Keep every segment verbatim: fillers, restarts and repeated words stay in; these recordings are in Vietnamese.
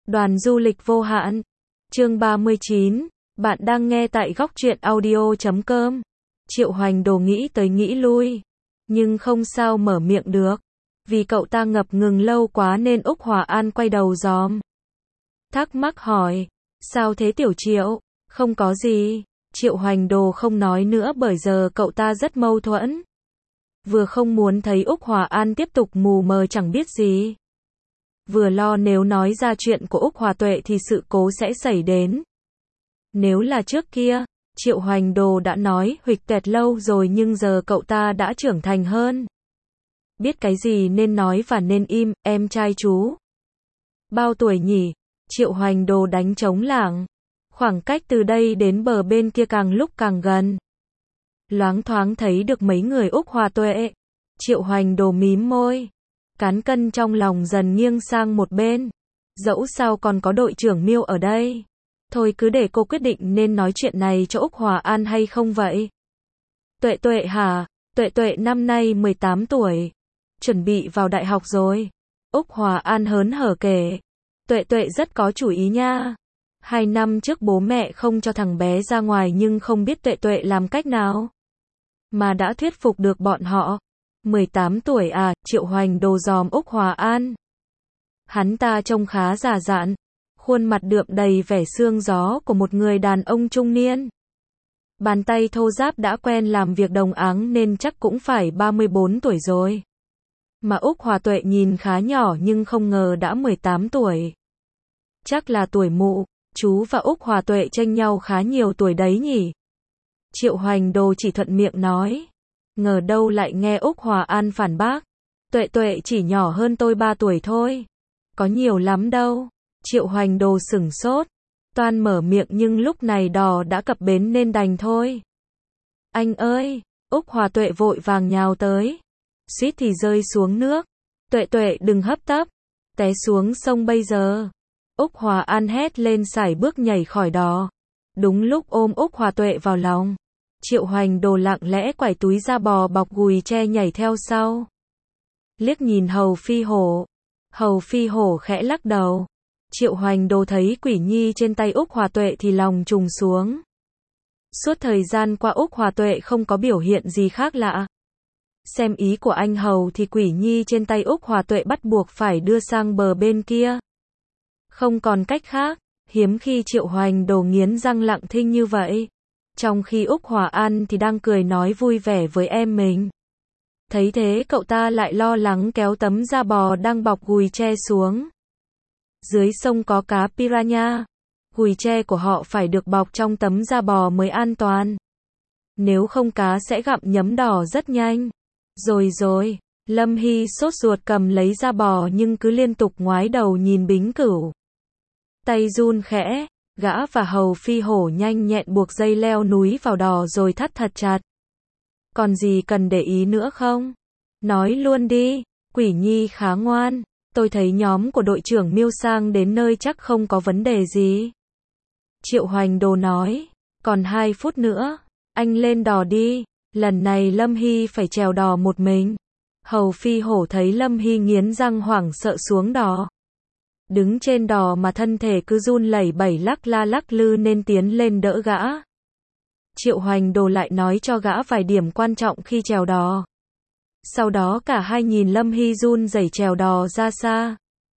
Đoàn du lịch vô hạn. Chương ba mươi chín, bạn đang nghe tại góc truyện audio chấm com. Triệu Hoành Đồ nghĩ tới nghĩ lui, nhưng không sao mở miệng được, vì cậu ta ngập ngừng lâu quá nên Úc Hòa An quay đầu giòm. Thắc mắc hỏi, sao thế Tiểu Triệu? Không có gì. Triệu Hoành Đồ không nói nữa bởi giờ cậu ta rất mâu thuẫn. Vừa không muốn thấy Úc Hòa An tiếp tục mù mờ chẳng biết gì, vừa lo nếu nói ra chuyện của Úc Hòa Tuệ thì sự cố sẽ xảy đến. Nếu là trước kia, Triệu Hoành Đồ đã nói huỵch toẹt lâu rồi, nhưng giờ cậu ta đã trưởng thành hơn, biết cái gì nên nói và nên im. Em trai chú bao tuổi nhỉ? Triệu Hoành Đồ đánh trống lảng. Khoảng cách từ đây đến bờ bên kia càng lúc càng gần. Loáng thoáng thấy được mấy người Úc Hòa Tuệ. Triệu Hoành Đồ mím môi, cán cân trong lòng dần nghiêng sang một bên. Dẫu sao còn có đội trưởng Miêu ở đây. Thôi cứ để cô quyết định nên nói chuyện này cho Úc Hòa An hay không vậy. Tuệ Tuệ hả? Tuệ Tuệ năm nay mười tám tuổi, chuẩn bị vào đại học rồi. Úc Hòa An hớn hở kể. Tuệ Tuệ rất có chủ ý nha. Hai năm trước bố mẹ không cho thằng bé ra ngoài, nhưng không biết Tuệ Tuệ làm cách nào mà đã thuyết phục được bọn họ. mười tám tuổi à? Triệu Hoành Đồ dòm Úc Hòa An. Hắn ta trông khá già dặn, khuôn mặt đượm đầy vẻ sương gió của một người đàn ông trung niên. Bàn tay thô ráp, đã quen làm việc đồng áng nên chắc cũng phải ba mươi bốn tuổi rồi. Mà Úc Hòa Tuệ nhìn khá nhỏ nhưng không ngờ đã mười tám tuổi. Chắc là tuổi mụ. Chú và Úc Hòa Tuệ chênh nhau khá nhiều tuổi đấy nhỉ? Triệu Hoành Đồ chỉ thuận miệng nói. Ngờ đâu lại nghe Úc Hòa An phản bác. Tuệ Tuệ chỉ nhỏ hơn tôi ba tuổi thôi. Có nhiều lắm đâu. Triệu Hoành Đồ sửng sốt, toan mở miệng nhưng lúc này đò đã cập bến nên đành thôi. Anh ơi! Úc Hòa Tuệ vội vàng nhào tới, suýt thì rơi xuống nước. Tuệ Tuệ đừng hấp tấp, té xuống sông bây giờ. Úc Hòa An hét lên sải bước nhảy khỏi đò. Đúng lúc ôm Úc Hòa Tuệ vào lòng, Triệu Hoành Đồ lặng lẽ quải túi ra bò bọc gùi tre nhảy theo sau. Liếc nhìn Hầu Phi Hổ. Hầu Phi Hổ khẽ lắc đầu. Triệu Hoành Đồ thấy Quỷ Nhi trên tay Úc Hòa Tuệ thì lòng trùng xuống. Suốt thời gian qua Úc Hòa Tuệ không có biểu hiện gì khác lạ. Xem ý của anh Hầu thì Quỷ Nhi trên tay Úc Hòa Tuệ bắt buộc phải đưa sang bờ bên kia. Không còn cách khác, hiếm khi Triệu Hoành Đồ nghiến răng lặng thinh như vậy. Trong khi Úc Hòa An thì đang cười nói vui vẻ với em mình. Thấy thế cậu ta lại lo lắng kéo tấm da bò đang bọc gùi tre xuống. Dưới sông có cá piranha, gùi tre của họ phải được bọc trong tấm da bò mới an toàn. Nếu không cá sẽ gặm nhấm đỏ rất nhanh. Rồi rồi, Lâm Hy sốt ruột cầm lấy da bò nhưng cứ liên tục ngoái đầu nhìn Bính Cửu. Tay run khẽ, gã và Hầu Phi Hổ nhanh nhẹn buộc dây leo núi vào đò rồi thắt thật chặt. Còn gì cần để ý nữa không? Nói luôn đi. Quỷ Nhi khá ngoan. Tôi thấy nhóm của đội trưởng Miêu sang đến nơi chắc không có vấn đề gì. Triệu Hoành Đồ nói. Còn hai phút nữa, anh lên đò đi. Lần này Lâm Hy phải chèo đò một mình. Hầu Phi Hổ thấy Lâm Hy nghiến răng hoảng sợ xuống đò. Đứng trên đò mà thân thể cứ run lẩy bẩy lắc la lắc lư nên tiến lên đỡ gã. Triệu Hoành Đồ lại nói cho gã vài điểm quan trọng khi chèo đò. Sau đó cả hai nhìn Lâm Hy run rẩy chèo đò ra xa.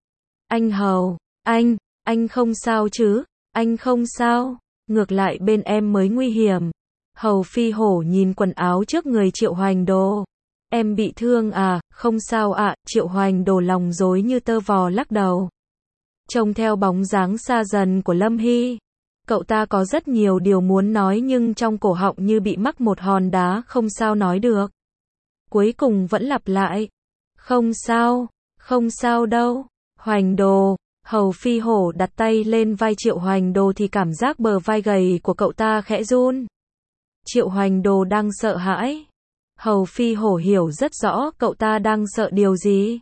Anh Hầu, anh, anh không sao chứ? Anh không sao? Ngược lại bên em mới nguy hiểm. Hầu Phi Hổ nhìn quần áo trước người Triệu Hoành Đồ. Em bị thương à? Không sao ạ. À. Triệu Hoành Đồ lòng rối như tơ vò lắc đầu. Trông theo bóng dáng xa dần của Lâm Hy, cậu ta có rất nhiều điều muốn nói nhưng trong cổ họng như bị mắc một hòn đá, không sao nói được. Cuối cùng vẫn lặp lại. Không sao, không sao đâu. Hoành Đồ. Hầu Phi Hổ đặt tay lên vai Triệu Hoành Đồ thì cảm giác bờ vai gầy của cậu ta khẽ run. Triệu Hoành Đồ đang sợ hãi. Hầu Phi Hổ hiểu rất rõ cậu ta đang sợ điều gì,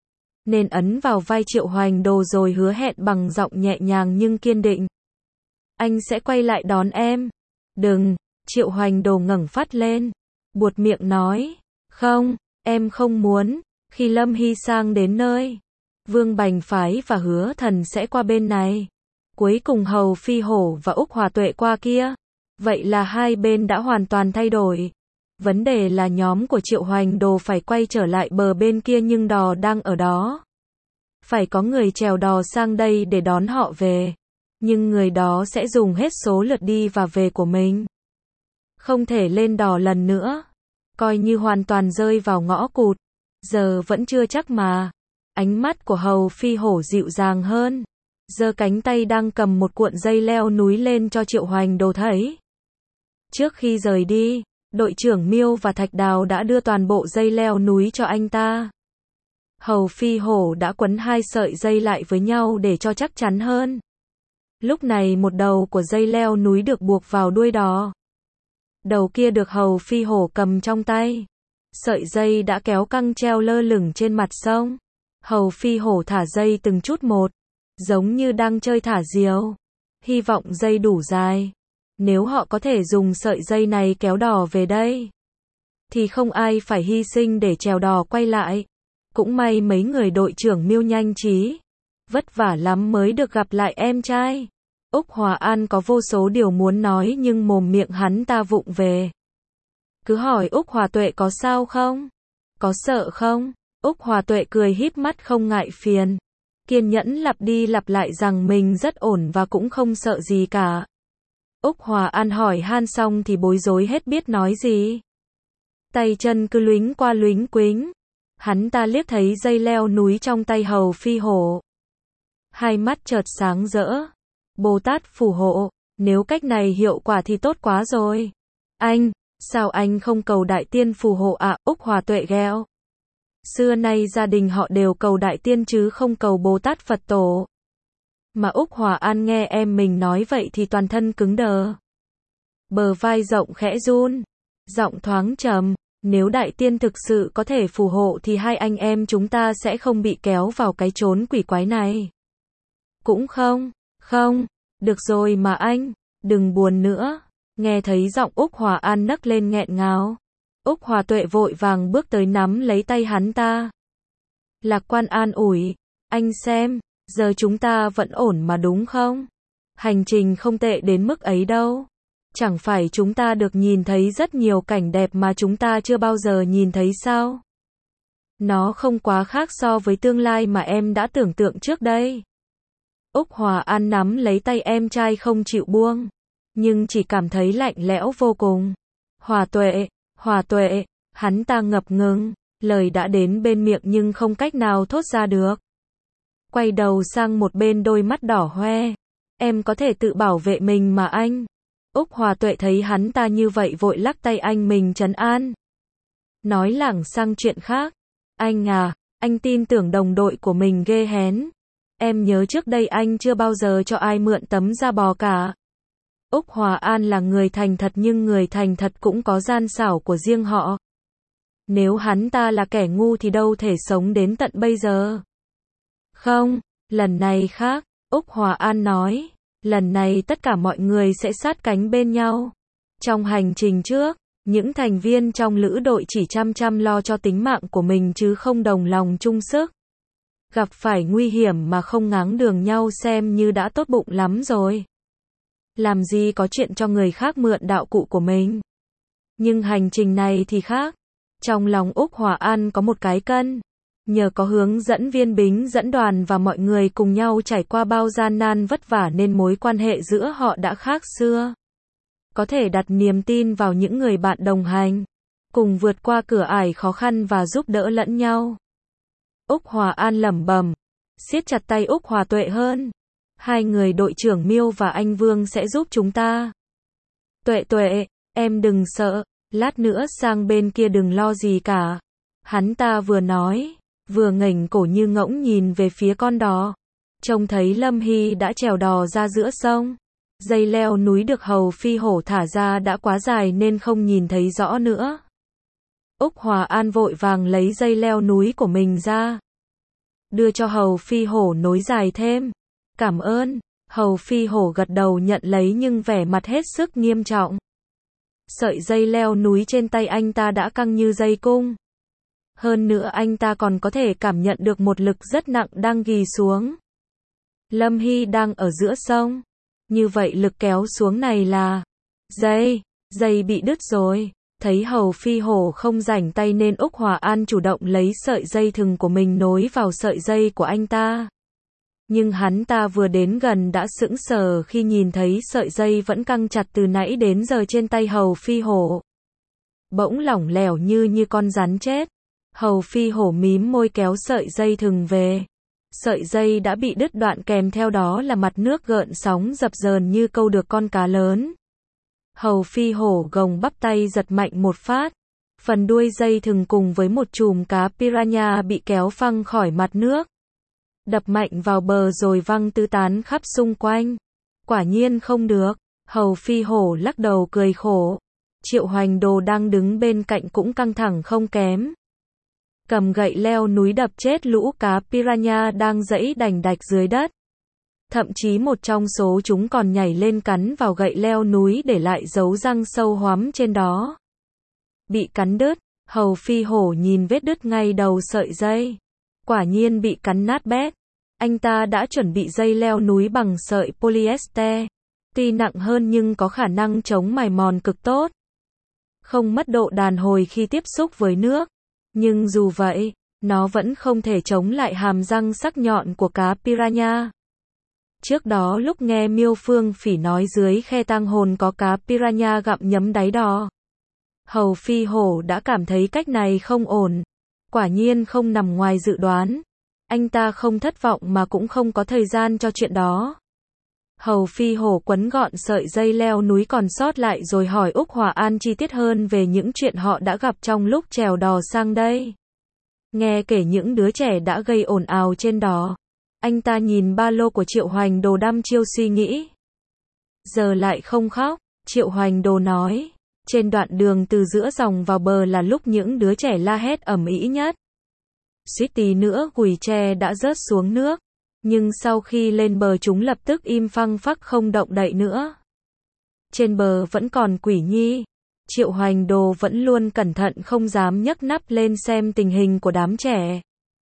nên ấn vào vai Triệu Hoành Đồ rồi hứa hẹn bằng giọng nhẹ nhàng nhưng kiên định. Anh sẽ quay lại đón em. Đừng. Triệu Hoành Đồ ngẩng phát lên, buột miệng nói. Không, em không muốn. Khi Lâm Hy sang đến nơi, Vương Bành Phái và Hứa Thần sẽ qua bên này. Cuối cùng Hầu Phi Hổ và Úc Hòa Tuệ qua kia. Vậy là hai bên đã hoàn toàn thay đổi. Vấn đề là nhóm của Triệu Hoành Đồ phải quay trở lại bờ bên kia nhưng đò đang ở đó. Phải có người chèo đò sang đây để đón họ về. Nhưng người đó sẽ dùng hết số lượt đi và về của mình. Không thể lên đò lần nữa. Coi như hoàn toàn rơi vào ngõ cụt. Giờ vẫn chưa chắc mà. Ánh mắt của Hầu Phi Hổ dịu dàng hơn. Giơ cánh tay đang cầm một cuộn dây leo núi lên cho Triệu Hoành Đồ thấy. Trước khi rời đi, đội trưởng Miêu và Thạch Đào đã đưa toàn bộ dây leo núi cho anh ta. Hầu Phi Hổ đã quấn hai sợi dây lại với nhau để cho chắc chắn hơn. Lúc này một đầu của dây leo núi được buộc vào đuôi đò. Đầu kia được Hầu Phi Hổ cầm trong tay. Sợi dây đã kéo căng treo lơ lửng trên mặt sông. Hầu Phi Hổ thả dây từng chút một, giống như đang chơi thả diều. Hy vọng dây đủ dài. Nếu họ có thể dùng sợi dây này kéo đò về đây, thì không ai phải hy sinh để chèo đò quay lại. Cũng may mấy người đội trưởng Miêu nhanh trí. Vất vả lắm mới được gặp lại em trai. Úc Hòa An có vô số điều muốn nói nhưng mồm miệng hắn ta vụng về. Cứ hỏi Úc Hòa Tuệ có sao không? Có sợ không? Úc Hòa Tuệ cười híp mắt không ngại phiền. Kiên nhẫn lặp đi lặp lại rằng mình rất ổn và cũng không sợ gì cả. Úc Hòa An hỏi han xong thì bối rối hết biết nói gì. Tay chân cứ luính qua luính quính. Hắn ta liếc thấy dây leo núi trong tay Hầu Phi Hổ. Hai mắt chợt sáng rỡ. Bồ Tát phù hộ, nếu cách này hiệu quả thì tốt quá rồi. Anh, sao anh không cầu Đại Tiên phù hộ ạ? Úc Hòa Tuệ gheo. Xưa nay gia đình họ đều cầu Đại Tiên chứ không cầu Bồ Tát Phật Tổ. Mà Úc Hòa An nghe em mình nói vậy thì toàn thân cứng đờ. Bờ vai rộng khẽ run. Giọng thoáng trầm. Nếu Đại Tiên thực sự có thể phù hộ thì hai anh em chúng ta sẽ không bị kéo vào cái chốn quỷ quái này. Cũng không, không, được rồi mà anh, đừng buồn nữa. Nghe thấy giọng Úc Hòa An nấc lên nghẹn ngào. Úc Hòa Tuệ vội vàng bước tới nắm lấy tay hắn ta. Lạc quan an ủi, anh xem, giờ chúng ta vẫn ổn mà đúng không? Hành trình không tệ đến mức ấy đâu. Chẳng phải chúng ta được nhìn thấy rất nhiều cảnh đẹp mà chúng ta chưa bao giờ nhìn thấy sao? Nó không quá khác so với tương lai mà em đã tưởng tượng trước đây. Úc Hòa An nắm lấy tay em trai không chịu buông, nhưng chỉ cảm thấy lạnh lẽo vô cùng. Hòa Tuệ, Hòa Tuệ, hắn ta ngập ngừng, lời đã đến bên miệng nhưng không cách nào thốt ra được. Quay đầu sang một bên đôi mắt đỏ hoe. Em có thể tự bảo vệ mình mà anh. Úc Hòa Tuệ thấy hắn ta như vậy vội lắc tay anh mình trấn an. Nói lảng sang chuyện khác. Anh à, anh tin tưởng đồng đội của mình ghê hén. Em nhớ trước đây anh chưa bao giờ cho ai mượn tấm da bò cả. Úc Hòa An là người thành thật nhưng người thành thật cũng có gian xảo của riêng họ. Nếu hắn ta là kẻ ngu thì đâu thể sống đến tận bây giờ. Không, lần này khác, Úc Hòa An nói. Lần này tất cả mọi người sẽ sát cánh bên nhau. Trong hành trình trước, những thành viên trong lữ đội chỉ chăm chăm lo cho tính mạng của mình chứ không đồng lòng chung sức. Gặp phải nguy hiểm mà không ngáng đường nhau xem như đã tốt bụng lắm rồi. Làm gì có chuyện cho người khác mượn đạo cụ của mình. Nhưng hành trình này thì khác. Trong lòng Úc Hòa An có một cái cân. Nhờ có hướng dẫn viên Bính dẫn đoàn và mọi người cùng nhau trải qua bao gian nan vất vả nên mối quan hệ giữa họ đã khác xưa. Có thể đặt niềm tin vào những người bạn đồng hành, cùng vượt qua cửa ải khó khăn và giúp đỡ lẫn nhau. Úc Hòa An lẩm bẩm, siết chặt tay Úc Hòa Tuệ hơn. Hai người đội trưởng Miêu và anh Vương sẽ giúp chúng ta. Tuệ Tuệ, em đừng sợ, lát nữa sang bên kia đừng lo gì cả. Hắn ta vừa nói, vừa ngẩng cổ như ngỗng nhìn về phía con đò. Trông thấy Lâm Hy đã chèo đò ra giữa sông. Dây leo núi được Hầu Phi Hổ thả ra đã quá dài nên không nhìn thấy rõ nữa. Úc Hòa An vội vàng lấy dây leo núi của mình ra, đưa cho Hầu Phi Hổ nối dài thêm. Cảm ơn. Hầu Phi Hổ gật đầu nhận lấy nhưng vẻ mặt hết sức nghiêm trọng. Sợi dây leo núi trên tay anh ta đã căng như dây cung. Hơn nữa anh ta còn có thể cảm nhận được một lực rất nặng đang ghì xuống. Lâm Hy đang ở giữa sông. Như vậy lực kéo xuống này là dây, dây bị đứt rồi. Thấy Hầu Phi Hổ không rảnh tay nên Úc Hòa An chủ động lấy sợi dây thừng của mình nối vào sợi dây của anh ta. Nhưng hắn ta vừa đến gần đã sững sờ khi nhìn thấy sợi dây vẫn căng chặt từ nãy đến giờ trên tay Hầu Phi Hổ. Bỗng lỏng lẻo như như con rắn chết. Hầu Phi Hổ mím môi kéo sợi dây thừng về. Sợi dây đã bị đứt đoạn, kèm theo đó là mặt nước gợn sóng dập dờn như câu được con cá lớn. Hầu Phi Hổ gồng bắp tay giật mạnh một phát. Phần đuôi dây thừng cùng với một chùm cá piranha bị kéo phăng khỏi mặt nước. Đập mạnh vào bờ rồi văng tứ tán khắp xung quanh. Quả nhiên không được. Hầu Phi Hổ lắc đầu cười khổ. Triệu Hoành Đồ đang đứng bên cạnh cũng căng thẳng không kém. Cầm gậy leo núi đập chết lũ cá piranha đang giãy đành đạch dưới đất. Thậm chí một trong số chúng còn nhảy lên cắn vào gậy leo núi để lại dấu răng sâu hoắm trên đó. Bị cắn đứt, Hầu Phi Hổ nhìn vết đứt ngay đầu sợi dây. Quả nhiên bị cắn nát bét. Anh ta đã chuẩn bị dây leo núi bằng sợi polyester. Tuy nặng hơn nhưng có khả năng chống mài mòn cực tốt. Không mất độ đàn hồi khi tiếp xúc với nước. Nhưng dù vậy, nó vẫn không thể chống lại hàm răng sắc nhọn của cá piranha. Trước đó lúc nghe Miêu Phương Phỉ nói dưới khe tang hồn có cá piranha gặm nhấm đáy đò, Hầu Phi Hổ đã cảm thấy cách này không ổn. Quả nhiên không nằm ngoài dự đoán. Anh ta không thất vọng mà cũng không có thời gian cho chuyện đó. Hầu Phi Hổ quấn gọn sợi dây leo núi còn sót lại rồi hỏi Úc Hòa An chi tiết hơn về những chuyện họ đã gặp trong lúc chèo đò sang đây. Nghe kể những đứa trẻ đã gây ồn ào trên đò, anh ta nhìn ba lô của Triệu Hoành Đồ đăm chiêu suy nghĩ. Giờ lại không khóc, Triệu Hoành Đồ nói. Trên đoạn đường từ giữa dòng vào bờ là lúc những đứa trẻ la hét ầm ĩ nhất. Suýt tí nữa Gùi Tre đã rớt xuống nước. Nhưng sau khi lên bờ chúng lập tức im phăng phắc không động đậy nữa. Trên bờ vẫn còn Quỷ Nhi. Triệu Hoành Đồ vẫn luôn cẩn thận không dám nhấc nắp lên xem tình hình của đám trẻ.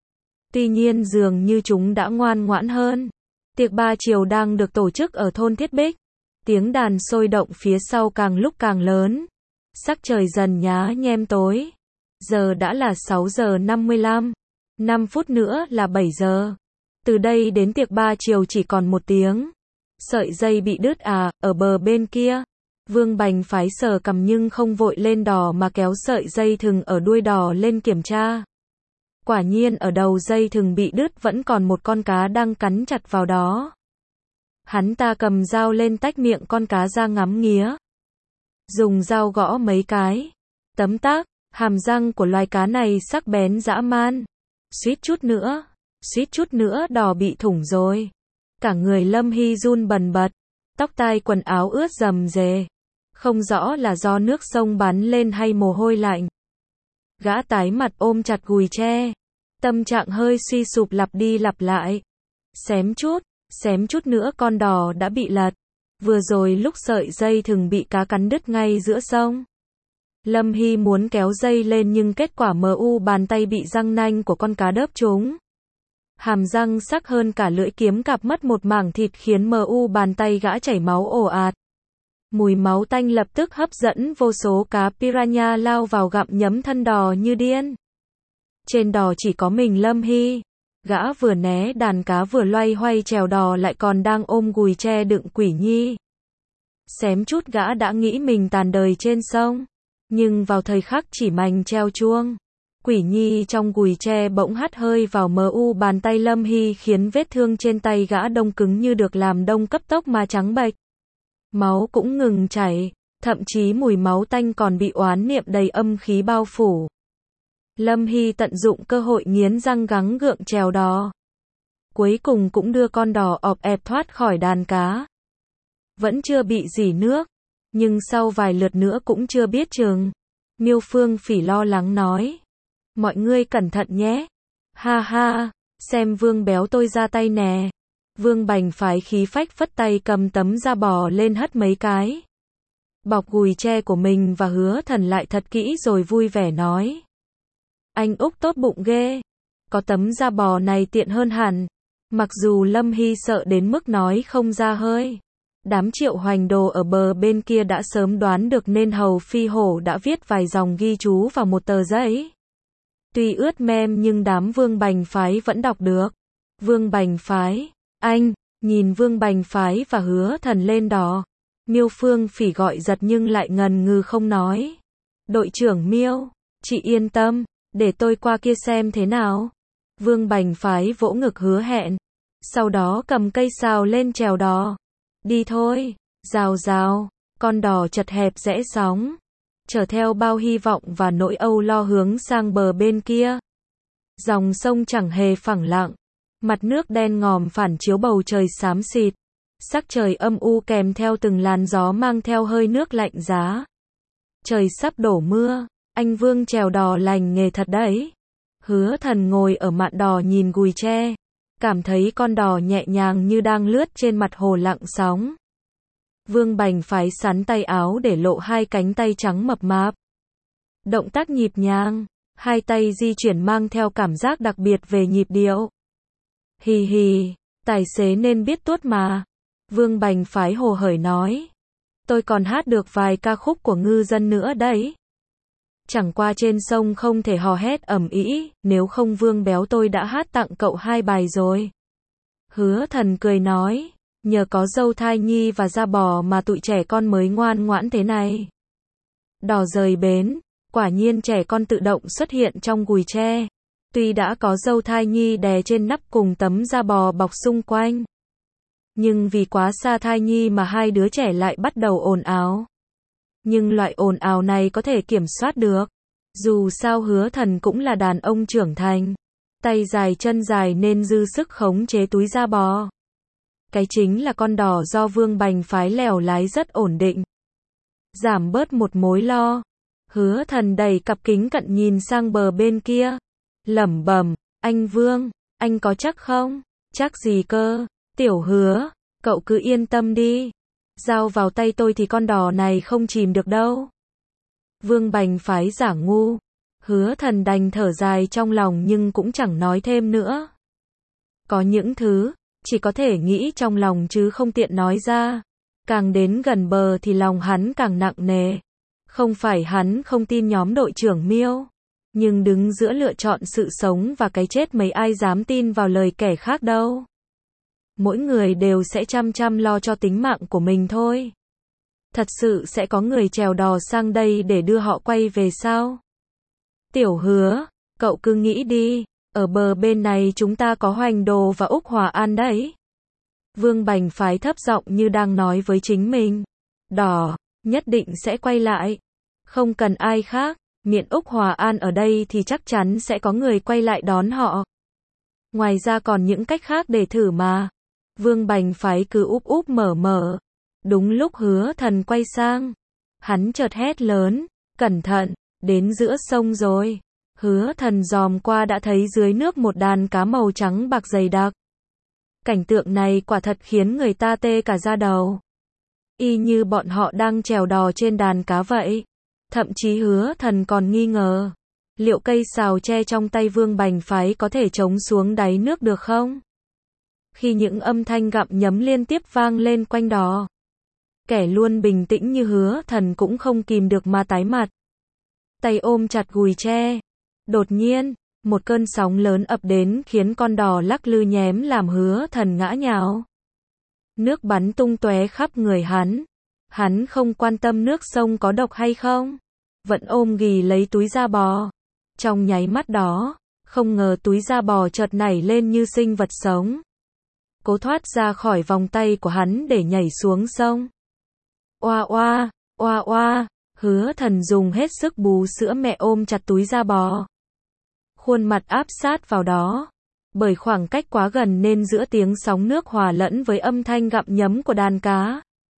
Tuy nhiên dường như chúng đã ngoan ngoãn hơn. Tiệc ba chiều đang được tổ chức ở thôn Thiết Bích. Tiếng đàn sôi động phía sau càng lúc càng lớn. Sắc trời dần nhá nhem tối. Giờ đã là sáu giờ năm mươi lăm. năm phút nữa là bảy giờ. Từ đây đến tiệc ba chiều chỉ còn một tiếng. Sợi dây bị đứt à, ở bờ bên kia. Vương Bành Phái sờ cằm nhưng không vội lên đò mà kéo sợi dây thừng ở đuôi đò lên kiểm tra. Quả nhiên ở đầu dây thừng bị đứt vẫn còn một con cá đang cắn chặt vào đó. Hắn ta cầm dao lên tách miệng con cá ra ngắm nghía. Dùng dao gõ mấy cái. Tấm tắc, hàm răng của loài cá này sắc bén dã man. Suýt chút nữa, suýt chút nữa đò bị thủng rồi. Cả người Lâm Hy run bần bật. Tóc tai quần áo ướt rầm rề. Không rõ là do nước sông bắn lên hay mồ hôi lạnh. Gã tái mặt ôm chặt Gùi Tre. Tâm trạng hơi suy sụp lặp đi lặp lại. Xém chút, xém chút nữa con đò đã bị lật. Vừa rồi lúc sợi dây thừng bị cá cắn đứt ngay giữa sông. Lâm Hy muốn kéo dây lên nhưng kết quả mờ u bàn tay bị răng nanh của con cá đớp trúng. Hàm răng sắc hơn cả lưỡi kiếm cạp mất một mảng thịt khiến mờ u bàn tay gã chảy máu ồ ạt. Mùi máu tanh lập tức hấp dẫn vô số cá piranha lao vào gặm nhấm thân đò như điên. Trên đò chỉ có mình Lâm Hy. Gã vừa né đàn cá vừa loay hoay chèo đò lại còn đang ôm Gùi Tre đựng Quỷ Nhi. Xém chút gã đã nghĩ mình tàn đời trên sông. Nhưng vào thời khắc chỉ mành treo chuông, Quỷ Nhi trong Gùi Tre bỗng hắt hơi vào mờ u bàn tay Lâm Hy khiến vết thương trên tay gã đông cứng như được làm đông cấp tốc mà trắng bệch. Máu cũng ngừng chảy, thậm chí mùi máu tanh còn bị oán niệm đầy âm khí bao phủ. Lâm Hy tận dụng cơ hội nghiến răng gắng gượng chèo đò. Cuối cùng cũng đưa con đò ọp ẹp thoát khỏi đàn cá. Vẫn chưa bị rỉ nước, nhưng sau vài lượt nữa cũng chưa biết chừng. Miêu Phương Phỉ lo lắng nói. Mọi người cẩn thận nhé. Ha ha, xem Vương béo tôi ra tay nè. Vương Bành Phái khí phách phất tay cầm tấm da bò lên hất mấy cái. Bọc Gùi Tre của mình và Hứa Thần lại thật kỹ rồi vui vẻ nói. Anh Úc tốt bụng ghê. Có tấm da bò này tiện hơn hẳn. Mặc dù Lâm Hy sợ đến mức nói không ra hơi. Đám Triệu Hoành Đồ ở bờ bên kia đã sớm đoán được nên Hầu Phi Hổ đã viết vài dòng ghi chú vào một tờ giấy. Tuy ướt mem nhưng đám Vương Bành Phái vẫn đọc được. Vương Bành Phái, anh, nhìn Vương Bành Phái và Hứa Thần lên đỏ. Miêu Phương Phỉ gọi giật nhưng lại ngần ngừ không nói. Đội trưởng Miêu, chị yên tâm, để tôi qua kia xem thế nào. Vương Bành Phái vỗ ngực hứa hẹn. Sau đó cầm cây sào lên chèo đò. Đi thôi, rào rào, con đò chật hẹp rẽ sóng. Chở theo bao hy vọng và nỗi âu lo hướng sang bờ bên kia. Dòng sông chẳng hề phẳng lặng. Mặt nước đen ngòm phản chiếu bầu trời xám xịt. Sắc trời âm u kèm theo từng làn gió mang theo hơi nước lạnh giá. Trời sắp đổ mưa, anh Vương chèo đò lành nghề thật đấy. Hứa Thần ngồi ở mạn đò nhìn gùi tre, cảm thấy con đò nhẹ nhàng như đang lướt trên mặt hồ lặng sóng. Vương Bành Phái sắn tay áo để lộ hai cánh tay trắng mập mạp. Động tác nhịp nhàng, hai tay di chuyển mang theo cảm giác đặc biệt về nhịp điệu. Hì hì, tài xế nên biết tuốt mà. Vương Bành Phái hồ hởi nói. Tôi còn hát được vài ca khúc của ngư dân nữa đấy. Chẳng qua trên sông không thể hò hét ầm ĩ, nếu không Vương béo tôi đã hát tặng cậu hai bài rồi. Hứa Thần cười nói, nhờ có dâu thai nhi và da bò mà tụi trẻ con mới ngoan ngoãn thế này. Đò rời bến, quả nhiên trẻ con tự động xuất hiện trong gùi tre. Tuy đã có dâu thai nhi đè trên nắp cùng tấm da bò bọc xung quanh. Nhưng vì quá xa thai nhi mà hai đứa trẻ lại bắt đầu ồn ào. Nhưng loại ồn ào này có thể kiểm soát được. Dù sao Hứa Thần cũng là đàn ông trưởng thành. Tay dài chân dài nên dư sức khống chế túi da bò. Cái chính là con đò do Vương Bành Phái lèo lái rất ổn định. Giảm bớt một mối lo. Hứa Thần đẩy cặp kính cận nhìn sang bờ bên kia. Lẩm bẩm, anh Vương, anh có chắc không? Chắc gì cơ? Tiểu Hứa, cậu cứ yên tâm đi. Giao vào tay tôi thì con đò này không chìm được đâu. Vương Bành Phái giả ngu. Hứa Thần đành thở dài trong lòng nhưng cũng chẳng nói thêm nữa. Có những thứ, chỉ có thể nghĩ trong lòng chứ không tiện nói ra. Càng đến gần bờ thì lòng hắn càng nặng nề. Không phải hắn không tin nhóm đội trưởng Miêu. Nhưng đứng giữa lựa chọn sự sống và cái chết mấy ai dám tin vào lời kẻ khác đâu. Mỗi người đều sẽ chăm chăm lo cho tính mạng của mình thôi. Thật sự sẽ có người chèo đò sang đây để đưa họ quay về sao? Tiểu Hứa, cậu cứ nghĩ đi, ở bờ bên này chúng ta có Hoành Đồ và Úc Hòa An đấy. Vương Bành Phái thấp giọng như đang nói với chính mình. Đò, nhất định sẽ quay lại. Không cần ai khác, miễn Úc Hòa An ở đây thì chắc chắn sẽ có người quay lại đón họ. Ngoài ra còn những cách khác để thử mà. Vương Bành Phái cứ úp úp mở mở. Đúng lúc Hứa Thần quay sang. Hắn chợt hét lớn, cẩn thận, đến giữa sông rồi. Hứa Thần dòm qua đã thấy dưới nước một đàn cá màu trắng bạc dày đặc. Cảnh tượng này quả thật khiến người ta tê cả da đầu. Y như bọn họ đang chèo đò trên đàn cá vậy. Thậm chí Hứa Thần còn nghi ngờ. Liệu cây sào tre trong tay Vương Bành Phái có thể chống xuống đáy nước được không? Khi những âm thanh gặm nhấm liên tiếp vang lên quanh đò. Kẻ luôn bình tĩnh như Hứa Thần cũng không kìm được mà tái mặt. Tay ôm chặt gùi tre. Đột nhiên, một cơn sóng lớn ập đến khiến con đò lắc lư nhém làm Hứa Thần ngã nhào. Nước bắn tung tóe khắp người hắn. Hắn không quan tâm nước sông có độc hay không. Vẫn ôm ghì lấy túi da bò. Trong nháy mắt đó, không ngờ túi da bò chợt nảy lên như sinh vật sống. Cố thoát ra khỏi vòng tay của hắn để nhảy xuống sông. Oa oa, oa oa, Hứa Thần dùng hết sức bú sữa mẹ ôm chặt túi da bò. Khuôn mặt áp sát vào đó. Bởi khoảng cách quá gần nên giữa tiếng sóng nước hòa lẫn với âm thanh gặm nhấm của đàn cá.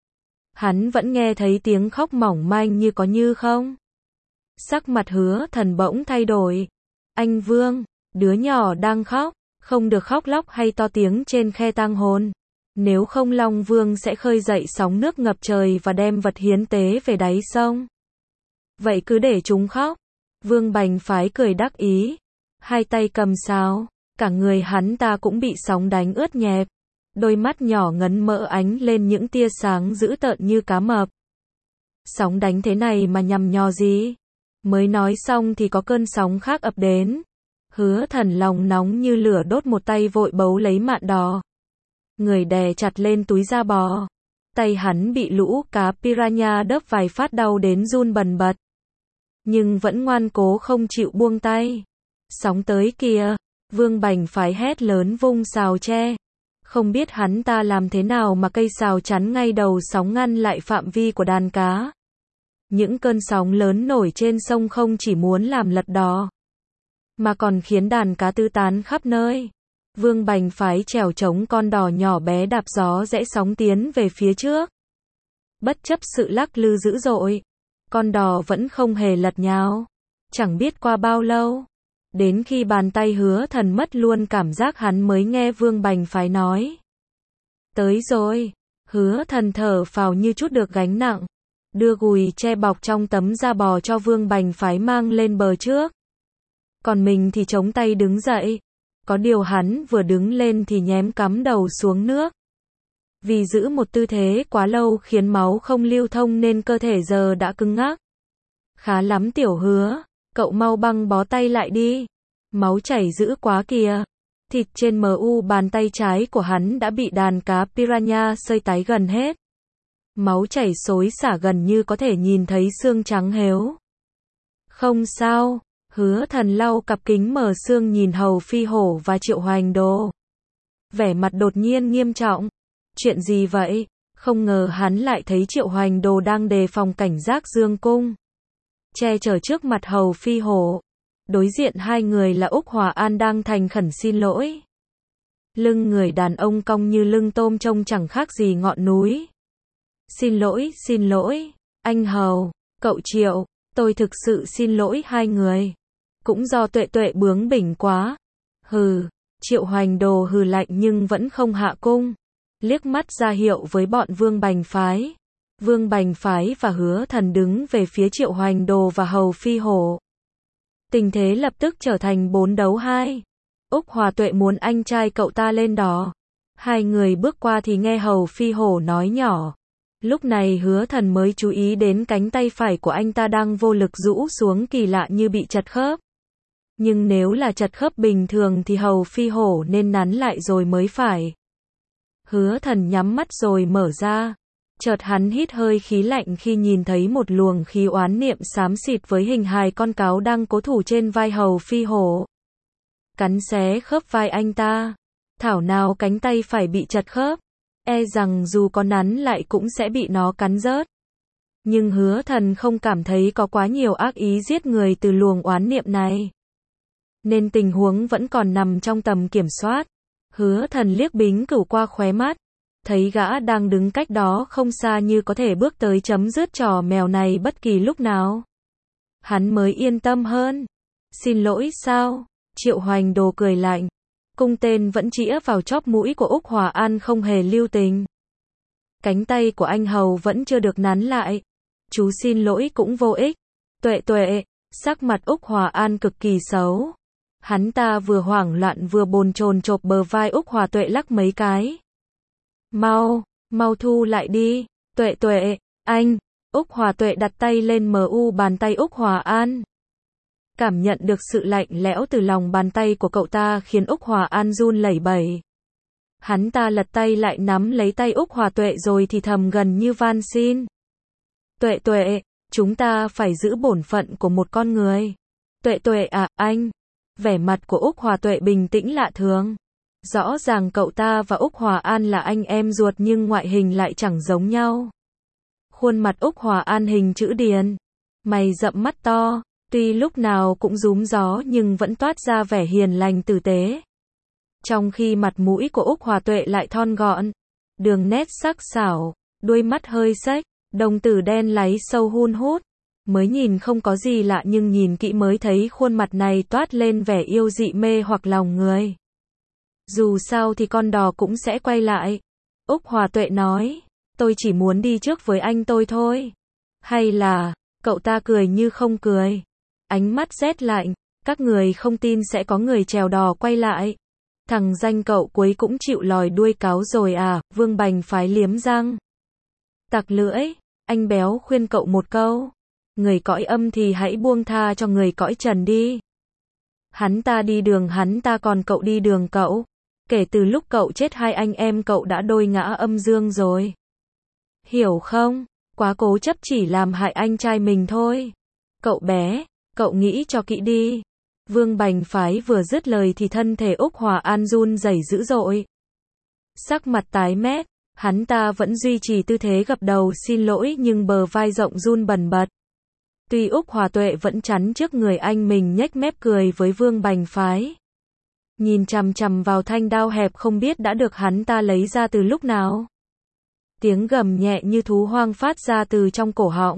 Hắn vẫn nghe thấy tiếng khóc mỏng manh như có như không. Sắc mặt Hứa Thần bỗng thay đổi. Anh Vương, đứa nhỏ đang khóc, không được khóc lóc hay to tiếng trên khe tang hồn. Nếu không Long Vương sẽ khơi dậy sóng nước ngập trời và đem vật hiến tế về đáy sông. Vậy cứ để chúng khóc. Vương Bành Phái cười đắc ý, hai tay cầm sáo, cả người hắn ta cũng bị sóng đánh ướt nhẹp, đôi mắt nhỏ ngấn mỡ ánh lên những tia sáng dữ tợn như cá mập. Sóng đánh thế này mà nhằm nhò gì? Mới nói xong thì có cơn sóng khác ập đến. Hứa Thần lòng nóng như lửa đốt, một tay vội bấu lấy mạn đò. Người đè chặt lên túi da bò. Tay hắn bị lũ cá piranha đớp vài phát đau đến run bần bật. Nhưng vẫn ngoan cố không chịu buông tay. Sóng tới kìa, Vương Bành Phái hét lớn vung sào tre. Không biết hắn ta làm thế nào mà cây sào chắn ngay đầu sóng ngăn lại phạm vi của đàn cá. Những cơn sóng lớn nổi trên sông không chỉ muốn làm lật đò, mà còn khiến đàn cá tứ tán khắp nơi. Vương Bành Phái chèo chống con đò nhỏ bé đạp gió rẽ sóng tiến về phía trước. Bất chấp sự lắc lư dữ dội, con đò vẫn không hề lật nhào. Chẳng biết qua bao lâu, đến khi bàn tay Hứa Thần mất luôn cảm giác, hắn mới nghe Vương Bành Phái nói: tới rồi. Hứa Thần thở phào như chút được gánh nặng, đưa gùi che bọc trong tấm da bò cho Vương Bành Phái mang lên bờ trước. Còn mình thì chống tay đứng dậy. Có điều hắn vừa đứng lên thì nhém cắm đầu xuống nước. Vì giữ một tư thế quá lâu khiến máu không lưu thông nên cơ thể giờ đã cứng ngắc. Khá lắm Tiểu Hứa, cậu mau băng bó tay lại đi. Máu chảy dữ quá kìa. Thịt trên mu bàn tay trái của hắn đã bị đàn cá piranha xơi tái gần hết. Máu chảy xối xả gần như có thể nhìn thấy xương trắng héo. Không sao. Hứa Thần lau cặp kính mở xương nhìn Hầu Phi Hổ và Triệu Hoành Đồ. Vẻ mặt đột nhiên nghiêm trọng. Chuyện gì vậy? Không ngờ hắn lại thấy Triệu Hoành Đồ đang đề phòng cảnh giác dương cung, che chở trước mặt Hầu Phi Hổ. Đối diện hai người là Úc Hòa An đang thành khẩn xin lỗi. Lưng người đàn ông cong như lưng tôm trông chẳng khác gì ngọn núi. Xin lỗi, xin lỗi, anh Hầu, cậu Triệu, tôi thực sự xin lỗi hai người. Cũng do Tuệ Tuệ bướng bỉnh quá. Hừ, Triệu Hoành Đồ hừ lạnh nhưng vẫn không hạ cung. Liếc mắt ra hiệu với bọn Vương Bành Phái. Vương Bành Phái và Hứa Thần đứng về phía Triệu Hoành Đồ và Hầu Phi Hổ. Tình thế lập tức trở thành bốn đấu hai. Úc Hòa Tuệ muốn anh trai cậu ta lên đò. Hai người bước qua thì nghe Hầu Phi Hổ nói nhỏ. Lúc này Hứa Thần mới chú ý đến cánh tay phải của anh ta đang vô lực rũ xuống kỳ lạ như bị chật khớp. Nhưng nếu là chật khớp bình thường thì Hầu Phi Hổ nên nắn lại rồi mới phải. Hứa Thần nhắm mắt rồi mở ra. Chợt hắn hít hơi khí lạnh khi nhìn thấy một luồng khí oán niệm xám xịt với hình hài con cáo đang cố thủ trên vai Hầu Phi Hổ. Cắn xé khớp vai anh ta. Thảo nào cánh tay phải bị chật khớp. E rằng dù có nắn lại cũng sẽ bị nó cắn rớt. Nhưng Hứa Thần không cảm thấy có quá nhiều ác ý giết người từ luồng oán niệm này. Nên tình huống vẫn còn nằm trong tầm kiểm soát. Hứa Thần liếc Bính Cửu qua khóe mắt. Thấy gã đang đứng cách đó không xa như có thể bước tới chấm dứt trò mèo này bất kỳ lúc nào. Hắn mới yên tâm hơn. Xin lỗi sao? Triệu Hoành Đồ cười lạnh. Cung tên vẫn chĩa vào chóp mũi của Úc Hòa An không hề lưu tình. Cánh tay của anh Hầu vẫn chưa được nắn lại. Chú xin lỗi cũng vô ích. Tuệ Tuệ, sắc mặt Úc Hòa An cực kỳ xấu. Hắn ta vừa hoảng loạn vừa bồn chồn chộp bờ vai Úc Hòa Tuệ lắc mấy cái. Mau, mau thu lại đi. Tuệ Tuệ, anh. Úc Hòa Tuệ đặt tay lên mu bàn tay Úc Hòa An. Cảm nhận được sự lạnh lẽo từ lòng bàn tay của cậu ta khiến Úc Hòa An run lẩy bẩy. Hắn ta lật tay lại nắm lấy tay Úc Hòa Tuệ rồi thì thầm gần như van xin. Tuệ Tuệ, chúng ta phải giữ bổn phận của một con người. Tuệ Tuệ à, anh. Vẻ mặt của Úc Hòa Tuệ bình tĩnh lạ thường. Rõ ràng cậu ta và Úc Hòa An là anh em ruột nhưng ngoại hình lại chẳng giống nhau. Khuôn mặt Úc Hòa An hình chữ điền. Mày rậm mắt to. Tuy lúc nào cũng rúm gió nhưng vẫn toát ra vẻ hiền lành tử tế. Trong khi mặt mũi của Úc Hòa Tuệ lại thon gọn, đường nét sắc sảo, đuôi mắt hơi xếch, đồng tử đen láy sâu hun hút. Mới nhìn không có gì lạ nhưng nhìn kỹ mới thấy khuôn mặt này toát lên vẻ yêu dị mê hoặc lòng người. Dù sao thì con đò cũng sẽ quay lại. Úc Hòa Tuệ nói, tôi chỉ muốn đi trước với anh tôi thôi. Hay là, cậu ta cười như không cười. Ánh mắt rét lạnh, các người không tin sẽ có người chèo đò quay lại. Thằng danh cậu cuối cũng chịu lòi đuôi cáo rồi à, Vương Bành Phái liếm răng. Tặc lưỡi, anh béo khuyên cậu một câu. Người cõi âm thì hãy buông tha cho người cõi trần đi. Hắn ta đi đường hắn ta còn cậu đi đường cậu. Kể từ lúc cậu chết hai anh em cậu đã đôi ngã âm dương rồi. Hiểu không? Quá cố chấp chỉ làm hại anh trai mình thôi. Cậu bé, cậu nghĩ cho kỹ đi. Vương Bành Phái vừa dứt lời thì thân thể Úc Hòa An run rẩy dữ dội. Sắc mặt tái mét, hắn ta vẫn duy trì tư thế gập đầu xin lỗi nhưng bờ vai rộng run bần bật. Tuy Úc Hòa Tuệ vẫn chắn trước người anh mình nhếch mép cười với Vương Bành Phái. Nhìn chằm chằm vào thanh đao hẹp không biết đã được hắn ta lấy ra từ lúc nào. Tiếng gầm nhẹ như thú hoang phát ra từ trong cổ họng.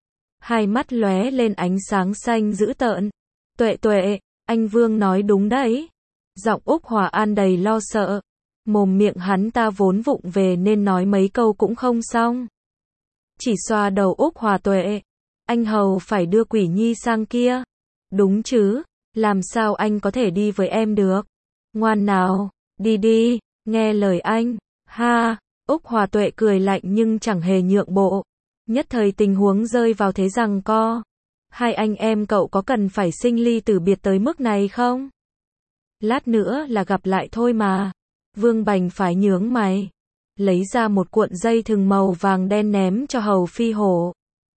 Hai mắt lóe lên ánh sáng xanh dữ tợn. Tuệ Tuệ, anh Vương nói đúng đấy. Giọng Úc Hòa An đầy lo sợ. Mồm miệng hắn ta vốn vụng về nên nói mấy câu cũng không xong. Chỉ xoa đầu Úc Hòa Tuệ. Anh Hầu phải đưa Quỷ Nhi sang kia. Đúng chứ, làm sao anh có thể đi với em được. Ngoan nào, đi đi, nghe lời anh. Ha, Úc Hòa Tuệ cười lạnh nhưng chẳng hề nhượng bộ. Nhất thời tình huống rơi vào thế giằng co. Hai anh em cậu có cần phải sinh ly tử biệt tới mức này không? Lát nữa là gặp lại thôi mà. Vương Bành Phái nhướng mày. Lấy ra một cuộn dây thừng màu vàng đen ném cho Hầu Phi Hổ.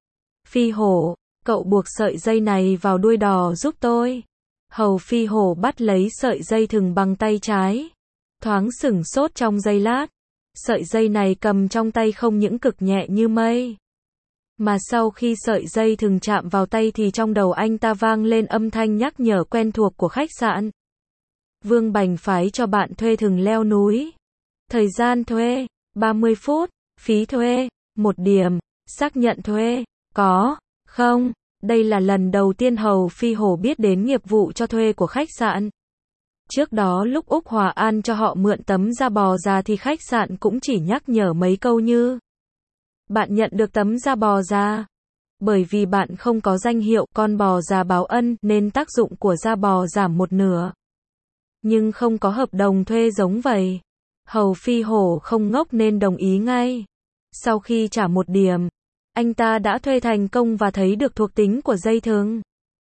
Phi Hổ, cậu buộc sợi dây này vào đuôi đò giúp tôi. Hầu Phi Hổ bắt lấy sợi dây thừng bằng tay trái. Thoáng sửng sốt trong giây lát. Sợi dây này cầm trong tay không những cực nhẹ như mây. Mà sau khi sợi dây thừng chạm vào tay thì trong đầu anh ta vang lên âm thanh nhắc nhở quen thuộc của khách sạn. Vương Bành Phái cho bạn thuê thừng leo núi. Thời gian thuê, ba mươi phút. Phí thuê, một điểm. Xác nhận thuê, có, không. Đây là lần đầu tiên Hầu Phi Hổ biết đến nghiệp vụ cho thuê của khách sạn. Trước đó lúc Úc Hòa An cho họ mượn tấm da bò già thì khách sạn cũng chỉ nhắc nhở mấy câu như: bạn nhận được tấm da bò già. Bởi vì bạn không có danh hiệu con bò già báo ân nên tác dụng của da bò giảm một nửa. Nhưng không có hợp đồng thuê giống vậy. Hầu Phi Hổ không ngốc nên đồng ý ngay. Sau khi trả một điểm, anh ta đã thuê thành công và thấy được thuộc tính của dây thừng.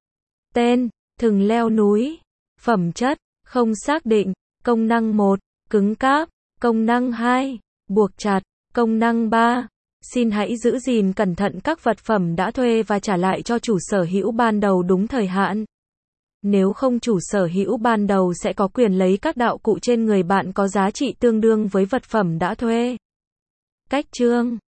Tên, thừng leo núi. Phẩm chất, không xác định. Công năng một, cứng cáp. Công năng hai, buộc chặt. Công năng ba, xin hãy giữ gìn cẩn thận các vật phẩm đã thuê và trả lại cho chủ sở hữu ban đầu đúng thời hạn. Nếu không chủ sở hữu ban đầu sẽ có quyền lấy các đạo cụ trên người bạn có giá trị tương đương với vật phẩm đã thuê. Cách chương